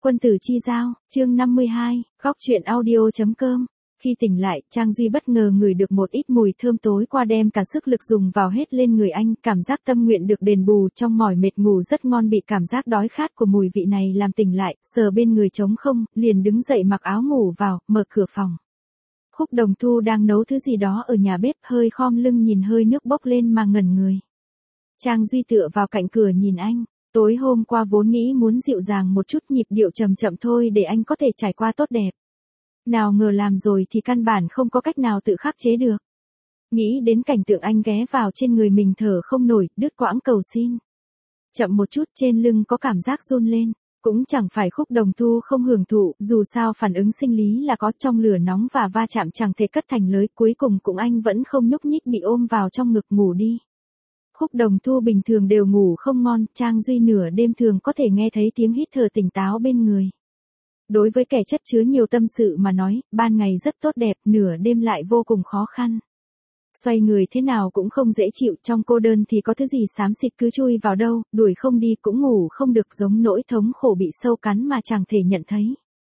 Quân tử chi giao, chương 52, góc truyện audio.com. Khi tỉnh lại, Trang Duy bất ngờ ngửi được một ít mùi thơm tối qua đem cả sức lực dùng vào hết lên người anh, cảm giác tâm nguyện được đền bù trong mỏi mệt ngủ rất ngon bị cảm giác đói khát của mùi vị này làm tỉnh lại, sờ bên người trống không, liền đứng dậy mặc áo ngủ vào, mở cửa phòng. Khúc Đồng Thu đang nấu thứ gì đó ở nhà bếp hơi khom lưng nhìn hơi nước bốc lên mà ngẩn người. Trang Duy tựa vào cạnh cửa nhìn anh. Tối hôm qua vốn nghĩ muốn dịu dàng một chút nhịp điệu chậm chậm thôi để anh có thể trải qua tốt đẹp. Nào ngờ làm rồi thì căn bản không có cách nào tự khắc chế được. Nghĩ đến cảnh tượng anh ghé vào trên người mình thở không nổi, đứt quãng cầu xin. Chậm một chút trên lưng có cảm giác run lên. Cũng chẳng phải Khúc Đồng Thu không hưởng thụ, dù sao phản ứng sinh lý là có trong lửa nóng và va chạm chẳng thể cất thành lưới, cuối cùng cũng anh vẫn không nhúc nhích bị ôm vào trong ngực ngủ đi. Khúc Đồng Thu bình thường đều ngủ không ngon, Trang Duy nửa đêm thường có thể nghe thấy tiếng hít thở tỉnh táo bên người. Đối với kẻ chất chứa nhiều tâm sự mà nói, ban ngày rất tốt đẹp, nửa đêm lại vô cùng khó khăn. Xoay người thế nào cũng không dễ chịu, trong cô đơn thì có thứ gì xám xịt cứ chui vào đâu, đuổi không đi cũng ngủ không được, giống nỗi thống khổ bị sâu cắn mà chẳng thể nhận thấy.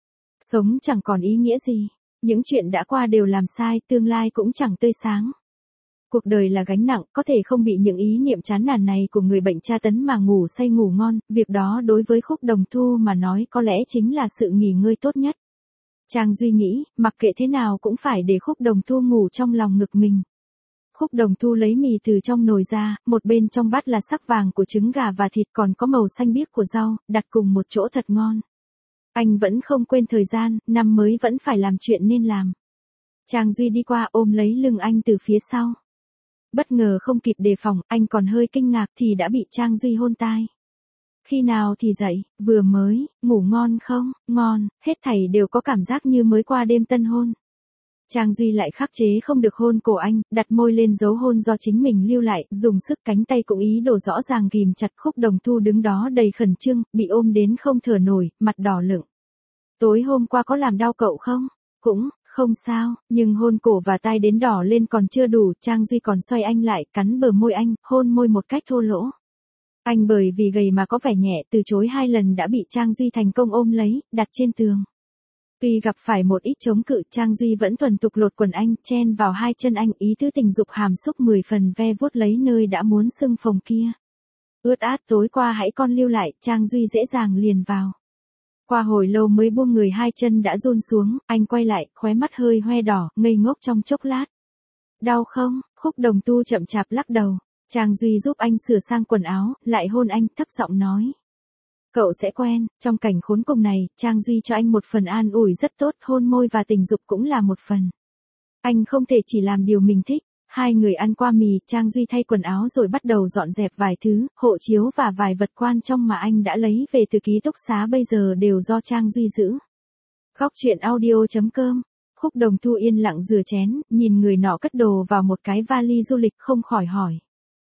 Sống chẳng còn ý nghĩa gì, những chuyện đã qua đều làm sai, tương lai cũng chẳng tươi sáng. Cuộc đời là gánh nặng, có thể không bị những ý niệm chán nản này của người bệnh tra tấn mà ngủ say ngủ ngon, việc đó đối với Khúc Đồng Thu mà nói có lẽ chính là sự nghỉ ngơi tốt nhất. Trang Duy nghĩ, mặc kệ thế nào cũng phải để Khúc Đồng Thu ngủ trong lòng ngực mình. Khúc Đồng Thu lấy mì từ trong nồi ra, một bên trong bát là sắc vàng của trứng gà và thịt còn có màu xanh biếc của rau, đặt cùng một chỗ thật ngon. Anh vẫn không quên thời gian, năm mới vẫn phải làm chuyện nên làm. Trang Duy đi qua ôm lấy lưng anh từ phía sau. Bất ngờ không kịp đề phòng, anh còn hơi kinh ngạc thì đã bị Trang Duy hôn tai. Khi nào thì dậy, vừa mới, ngủ ngon không, ngon, hết thảy đều có cảm giác như mới qua đêm tân hôn. Trang Duy lại khắc chế không được hôn cổ anh, đặt môi lên dấu hôn do chính mình lưu lại, dùng sức cánh tay cũng ý đồ rõ ràng ghìm chặt. Khúc Đồng Thu đứng đó đầy khẩn trương, bị ôm đến không thở nổi, mặt đỏ lựng. Tối hôm qua có làm đau cậu không? Cũng không sao, nhưng hôn cổ và tai đến đỏ lên còn chưa đủ, Trang Duy còn xoay anh lại, cắn bờ môi anh, hôn môi một cách thô lỗ. Anh bởi vì gầy mà có vẻ nhẹ, từ chối 2 lần đã bị Trang Duy thành công ôm lấy, đặt trên tường. Tuy gặp phải một ít chống cự, Trang Duy vẫn thuần thục lột quần anh, chen vào 2 chân anh, ý tứ tình dục hàm xúc 10 phần ve vuốt lấy nơi đã muốn sưng phồng kia. Ướt át tối qua hãy con lưu lại, Trang Duy dễ dàng liền vào. Qua hồi lâu mới buông người, 2 chân đã run xuống, anh quay lại, khóe mắt hơi hoe đỏ, ngây ngốc trong chốc lát. Đau không? Khúc Đồng Thu chậm chạp lắc đầu. Trang Duy giúp anh sửa sang quần áo, lại hôn anh, thấp giọng nói. Cậu sẽ quen, trong cảnh khốn cùng này, Trang Duy cho anh một phần an ủi rất tốt, hôn môi và tình dục cũng là một phần. Anh không thể chỉ làm điều mình thích. Hai người ăn qua mì, Trang Duy thay quần áo rồi bắt đầu dọn dẹp vài thứ, hộ chiếu và vài vật quan trọng mà anh đã lấy về từ ký túc xá bây giờ đều do Trang Duy giữ. Góc truyện audio.com. Khúc Đồng Thu yên lặng rửa chén, nhìn người nọ cất đồ vào một cái vali du lịch không khỏi hỏi.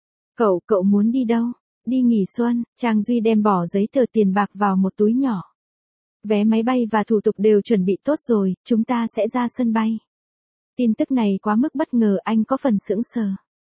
Cậu muốn đi đâu? Đi nghỉ xuân. Trang Duy đem bỏ giấy tờ tiền bạc vào một túi nhỏ. Vé máy bay và thủ tục đều chuẩn bị tốt rồi, chúng ta sẽ ra sân bay. Tin tức này quá mức bất ngờ, anh có phần sững sờ.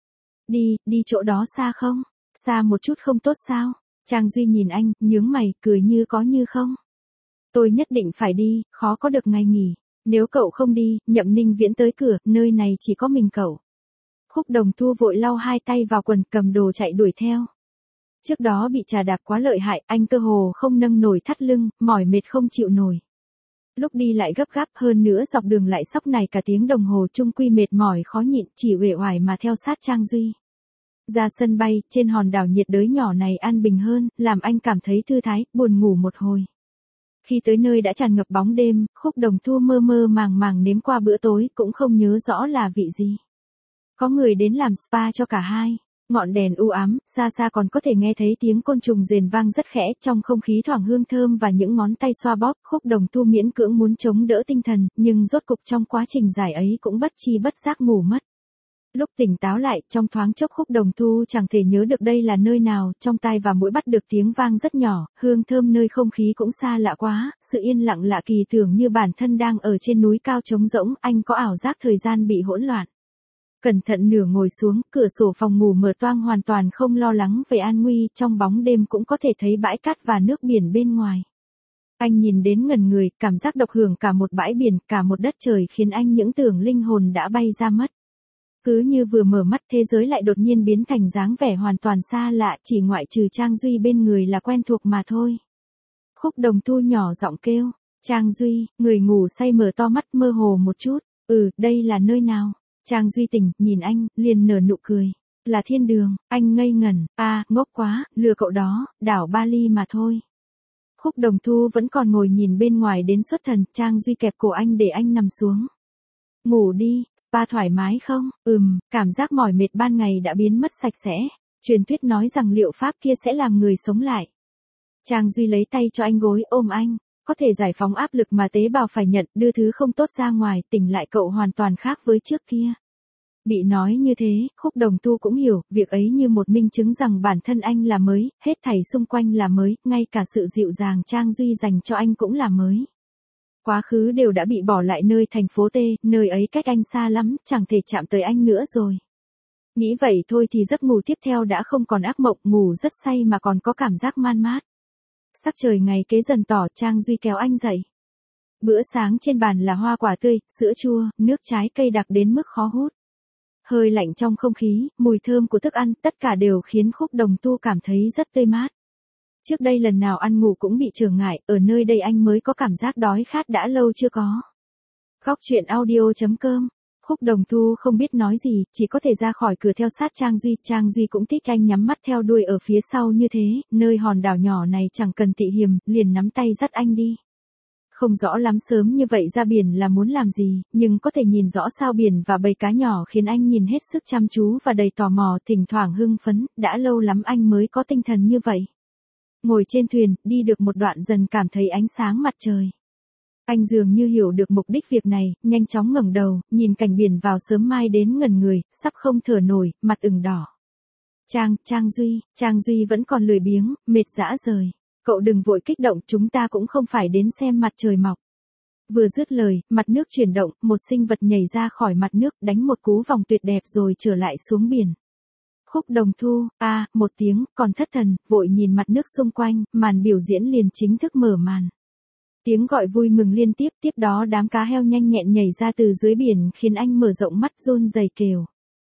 Đi chỗ đó xa không? Xa một chút không tốt sao? Trang Duy nhìn anh, nhướng mày, cười như có như không. Tôi nhất định phải đi, khó có được ngày nghỉ. Nếu cậu không đi, Nhậm Ninh Viễn tới cửa, nơi này chỉ có mình cậu. Khúc Đồng Thu vội lau 2 tay vào quần, cầm đồ chạy đuổi theo. Trước đó bị trà đạp quá lợi hại, anh cơ hồ không nâng nổi thắt lưng, mỏi mệt không chịu nổi. Lúc đi lại gấp gáp, hơn nữa dọc đường lại sóc này cả tiếng đồng hồ, chung quy mệt mỏi khó nhịn, chỉ uể oải mà theo sát Trang Duy. Ra sân bay, trên hòn đảo nhiệt đới nhỏ này an bình hơn, làm anh cảm thấy thư thái, buồn ngủ một hồi. Khi tới nơi đã tràn ngập bóng đêm, Khúc Đồng Thu mơ mơ màng màng nếm qua bữa tối, cũng không nhớ rõ là vị gì. Có người đến làm spa cho cả hai. Ngọn đèn u ám, xa xa còn có thể nghe thấy tiếng côn trùng rền vang rất khẽ, trong không khí thoảng hương thơm và những ngón tay xoa bóp. Khúc Đồng Thu miễn cưỡng muốn chống đỡ tinh thần, nhưng rốt cục trong quá trình giải ấy cũng bất chi bất giác ngủ mất. Lúc tỉnh táo lại, trong thoáng chốc Khúc Đồng Thu chẳng thể nhớ được đây là nơi nào, trong tai và mũi bắt được tiếng vang rất nhỏ, hương thơm nơi không khí cũng xa lạ quá, sự yên lặng lạ kỳ tưởng như bản thân đang ở trên núi cao trống rỗng, anh có ảo giác thời gian bị hỗn loạn. Cẩn thận nửa ngồi xuống, cửa sổ phòng ngủ mở toang hoàn toàn không lo lắng về an nguy, trong bóng đêm cũng có thể thấy bãi cát và nước biển bên ngoài. Anh nhìn đến ngẩn người, cảm giác độc hưởng cả một bãi biển, cả một đất trời khiến anh những tưởng linh hồn đã bay ra mất. Cứ như vừa mở mắt thế giới lại đột nhiên biến thành dáng vẻ hoàn toàn xa lạ, chỉ ngoại trừ Trang Duy bên người là quen thuộc mà thôi. Khúc Đồng Thu nhỏ giọng kêu, Trang Duy, người ngủ say mở to mắt mơ hồ một chút, đây là nơi nào? Trang Duy tỉnh, nhìn anh, liền nở nụ cười. Là thiên đường, anh ngây ngẩn, ngốc quá, lừa cậu đó, đảo Bali mà thôi. Khúc Đồng Thu vẫn còn ngồi nhìn bên ngoài đến xuất thần, Trang Duy kẹp cổ anh để anh nằm xuống. Ngủ đi, spa thoải mái không? Cảm giác mỏi mệt ban ngày đã biến mất sạch sẽ. Truyền thuyết nói rằng liệu pháp kia sẽ làm người sống lại. Trang Duy lấy tay cho anh gối ôm anh, có thể giải phóng áp lực mà tế bào phải nhận, đưa thứ không tốt ra ngoài, tỉnh lại cậu hoàn toàn khác với trước kia. Bị nói như thế, Khúc Đồng Tu cũng hiểu, việc ấy như một minh chứng rằng bản thân anh là mới, hết thảy xung quanh là mới, ngay cả sự dịu dàng Trang Duy dành cho anh cũng là mới. Quá khứ đều đã bị bỏ lại nơi thành phố T, nơi ấy cách anh xa lắm, chẳng thể chạm tới anh nữa rồi. Nghĩ vậy thôi thì giấc ngủ tiếp theo đã không còn ác mộng, ngủ rất say mà còn có cảm giác man mát. Sắc trời ngày kế dần tỏ, Trang Duy kéo anh dậy. Bữa sáng trên bàn là hoa quả tươi, sữa chua, nước trái cây đặc đến mức khó hút. Hơi lạnh trong không khí, mùi thơm của thức ăn, tất cả đều khiến Khúc Đồng Tu cảm thấy rất tươi mát. Trước đây lần nào ăn ngủ cũng bị trở ngại, ở nơi đây anh mới có cảm giác đói khát đã lâu chưa có. Góc truyện audio.com. Khúc Đồng Thu không biết nói gì, chỉ có thể ra khỏi cửa theo sát Trang Duy cũng thích anh nhắm mắt theo đuôi ở phía sau như thế, nơi hòn đảo nhỏ này chẳng cần tị hiềm, liền nắm tay dắt anh đi. Không rõ lắm sớm như vậy ra biển là muốn làm gì, nhưng có thể nhìn rõ sao biển và bầy cá nhỏ khiến anh nhìn hết sức chăm chú và đầy tò mò, thỉnh thoảng hưng phấn, đã lâu lắm anh mới có tinh thần như vậy. Ngồi trên thuyền, đi được một đoạn dần cảm thấy ánh sáng mặt trời. Anh dường như hiểu được mục đích việc này, nhanh chóng ngẩng đầu, nhìn cảnh biển vào sớm mai đến ngẩn người, sắp không thở nổi, mặt ửng đỏ. Trang Duy vẫn còn lười biếng, mệt rã rời. Cậu đừng vội kích động, chúng ta cũng không phải đến xem mặt trời mọc. Vừa dứt lời, mặt nước chuyển động, một sinh vật nhảy ra khỏi mặt nước, đánh một cú vòng tuyệt đẹp rồi trở lại xuống biển. Khúc Đồng Thu, một tiếng, còn thất thần, vội nhìn mặt nước xung quanh, màn biểu diễn liền chính thức mở màn. Tiếng gọi vui mừng liên tiếp, tiếp đó đám cá heo nhanh nhẹn nhảy ra từ dưới biển khiến anh mở rộng mắt run rẩy kêu.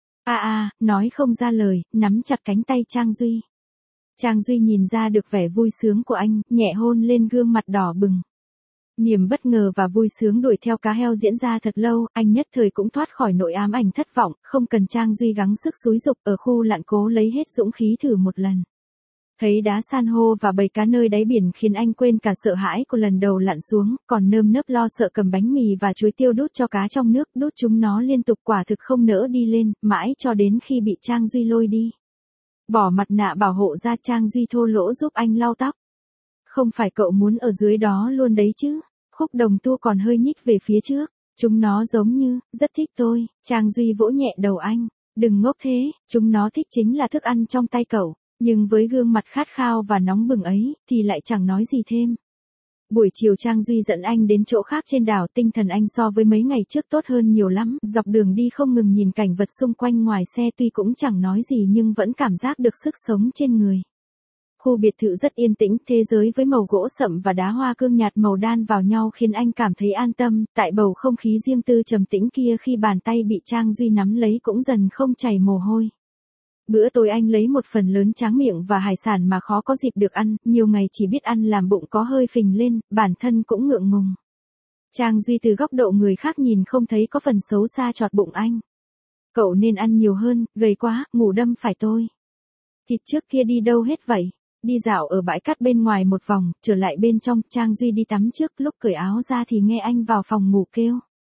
Nói không ra lời, nắm chặt cánh tay Trang Duy. Trang Duy nhìn ra được vẻ vui sướng của anh, nhẹ hôn lên gương mặt đỏ bừng. Niềm bất ngờ và vui sướng đuổi theo cá heo diễn ra thật lâu, anh nhất thời cũng thoát khỏi nỗi ám ảnh thất vọng, không cần Trang Duy gắng sức xúi giục, ở khu lặn cố lấy hết dũng khí thử một lần. Thấy đá san hô và bầy cá nơi đáy biển khiến anh quên cả sợ hãi của lần đầu lặn xuống, còn nơm nớp lo sợ cầm bánh mì và chuối tiêu đút cho cá trong nước, đút chúng nó liên tục quả thực không nỡ đi lên, mãi cho đến khi bị Trang Duy lôi đi. Bỏ mặt nạ bảo hộ ra, Trang Duy thô lỗ giúp anh lau tóc. Không phải cậu muốn ở dưới đó luôn đấy chứ? Khúc Đồng Tu còn hơi nhích về phía trước. Chúng nó giống như, rất thích tôi. Trang Duy vỗ nhẹ đầu anh. Đừng ngốc thế, chúng nó thích chính là thức ăn trong tay cậu. Nhưng với gương mặt khát khao và nóng bừng ấy, thì lại chẳng nói gì thêm. Buổi chiều Trang Duy dẫn anh đến chỗ khác trên đảo, tinh thần anh so với mấy ngày trước tốt hơn nhiều lắm, dọc đường đi không ngừng nhìn cảnh vật xung quanh ngoài xe, tuy cũng chẳng nói gì nhưng vẫn cảm giác được sức sống trên người. Khu biệt thự rất yên tĩnh, thế giới với màu gỗ sậm và đá hoa cương nhạt màu đan vào nhau khiến anh cảm thấy an tâm, tại bầu không khí riêng tư trầm tĩnh kia khi bàn tay bị Trang Duy nắm lấy cũng dần không chảy mồ hôi. Bữa tối anh lấy một phần lớn tráng miệng và hải sản mà khó có dịp được ăn, nhiều ngày chỉ biết ăn làm bụng có hơi phình lên, bản thân cũng ngượng ngùng. Trang Duy từ góc độ người khác nhìn không thấy có phần xấu xa chọt bụng anh. Cậu nên ăn nhiều hơn, gầy quá, ngủ đâm phải tôi. Thịt trước kia đi đâu hết vậy? Đi dạo ở bãi cát bên ngoài một vòng, trở lại bên trong, Trang Duy đi tắm trước, lúc cởi áo ra thì nghe anh vào phòng ngủ kêu.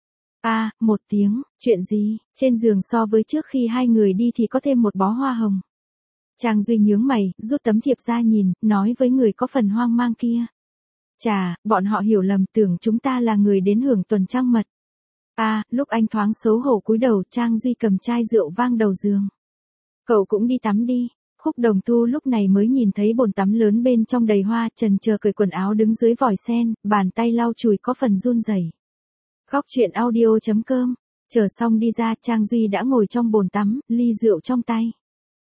Một tiếng, chuyện gì? Trên giường so với trước khi hai người đi thì có thêm một bó hoa hồng. Trang Duy nhướng mày, rút tấm thiệp ra nhìn, nói với người có phần hoang mang kia. Chà, bọn họ hiểu lầm, tưởng chúng ta là người đến hưởng tuần trăng mật. Lúc anh thoáng xấu hổ cúi đầu, Trang Duy cầm chai rượu vang đầu giường. Cậu cũng đi tắm đi. Khúc Đồng Tu lúc này mới nhìn thấy bồn tắm lớn bên trong đầy hoa, chần chờ cởi quần áo đứng dưới vòi sen, bàn tay lau chùi có phần run rẩy. Góc truyện audio.com. Chờ xong đi ra, Trang Duy đã ngồi trong bồn tắm, ly rượu trong tay.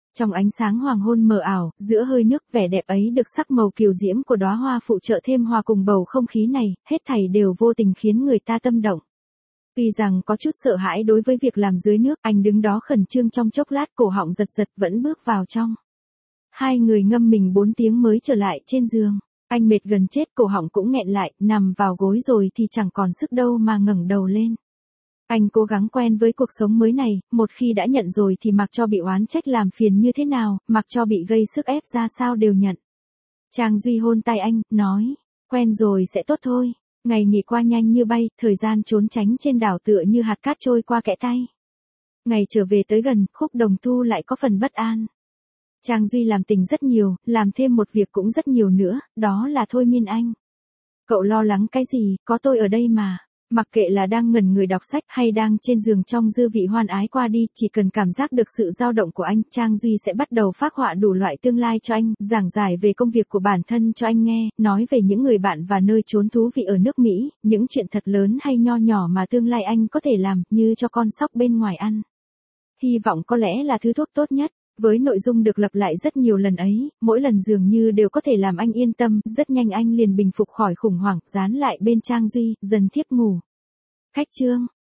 Trong ánh sáng hoàng hôn mờ ảo, giữa hơi nước vẻ đẹp ấy được sắc màu kiều diễm của đóa hoa phụ trợ thêm hòa cùng bầu không khí này, hết thảy đều vô tình khiến người ta tâm động. Tuy rằng có chút sợ hãi đối với việc làm dưới nước, anh đứng đó khẩn trương trong chốc lát cổ họng giật giật vẫn bước vào trong. Hai người ngâm mình 4 tiếng mới trở lại trên giường. Anh mệt gần chết, cổ họng cũng nghẹn lại, nằm vào gối rồi thì chẳng còn sức đâu mà ngẩng đầu lên. Anh cố gắng quen với cuộc sống mới này, một khi đã nhận rồi thì mặc cho bị oán trách làm phiền như thế nào, mặc cho bị gây sức ép ra sao đều nhận. Trang Duy hôn tay anh, nói, quen rồi sẽ tốt thôi. Ngày nghỉ qua nhanh như bay, thời gian trốn tránh trên đảo tựa như hạt cát trôi qua kẽ tay. Ngày trở về tới gần, Khúc Đồng Tu lại có phần bất an. Trang Duy làm tình rất nhiều, làm thêm một việc cũng rất nhiều nữa, đó là thôi miên anh. Cậu lo lắng cái gì, có tôi ở đây mà. Mặc kệ là đang ngẩn người đọc sách hay đang trên giường trong dư vị hoan ái qua đi, chỉ cần cảm giác được sự dao động của anh, Trang Duy sẽ bắt đầu phác họa đủ loại tương lai cho anh, giảng giải về công việc của bản thân cho anh nghe, nói về những người bạn và nơi trốn thú vị ở nước Mỹ, những chuyện thật lớn hay nho nhỏ mà tương lai anh có thể làm, như cho con sóc bên ngoài ăn. Hy vọng có lẽ là thứ thuốc tốt nhất. Với nội dung được lặp lại rất nhiều lần ấy, mỗi lần dường như đều có thể làm anh yên tâm, rất nhanh anh liền bình phục khỏi khủng hoảng, dán lại bên Trang Duy, dần thiếp ngủ. Khách trương.